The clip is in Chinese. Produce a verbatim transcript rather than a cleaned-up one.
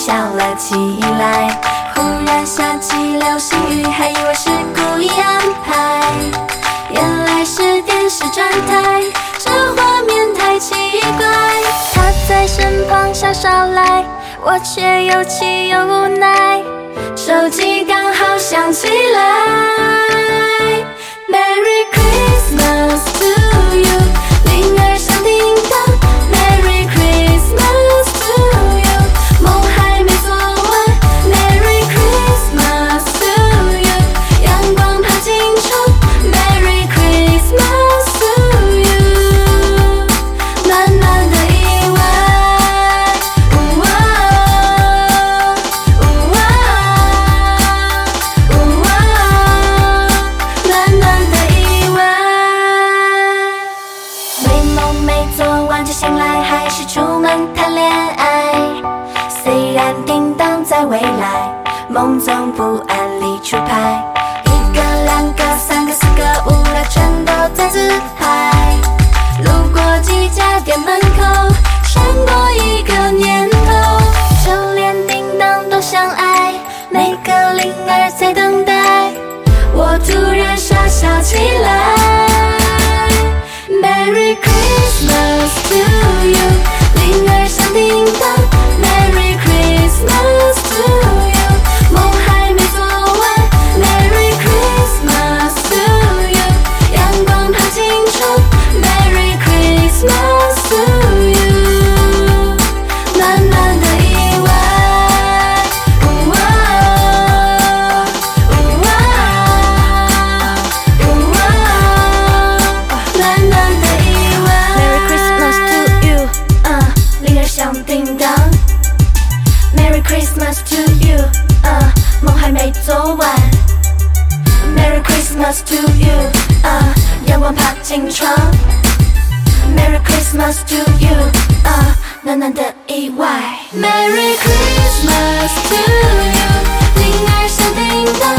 笑了起来。忽然下起流星雨，还以为是故意安排，原来是电视转台，这画面太奇怪。他在身旁笑捎来，我却又气又无奈，手机刚好响起来。 Merry Christmas to you， 铃儿响叮当 Merry Christmas to you， 梦还没做完 Merry Christmas to you， 阳光爬进窗 Merry Christmas to you， 暖暖的意外，呜哇呜哇呜哇，暖暖的意外。没梦没做完就醒来，还是出门谈恋爱。虽然叮当在未来，梦总不按理出牌。一个两个三个四个五六，全都在自嗨。路过几家店门口，闪过一个念头，就连叮当都相爱，每个铃儿在等待。我突然傻笑起来。Merry Christmas to you， 铃儿响叮当 Merry Christmas to you， 梦还没做完 Merry Christmas to you， 阳光爬进窗 Merry Christmas to you， 暖暖的意外，呜哇呜哇呜哇，暖暖的意外。Merry Christmas to you， 嗯，铃儿响叮当。Merry Christmas to you， 嗯，梦还没做完。Merry Christmas to you， 嗯，阳光爬进窗。Merry Christmas to you， 嗯，暖暖的意外。Merry Christmas to you， 铃儿响叮当。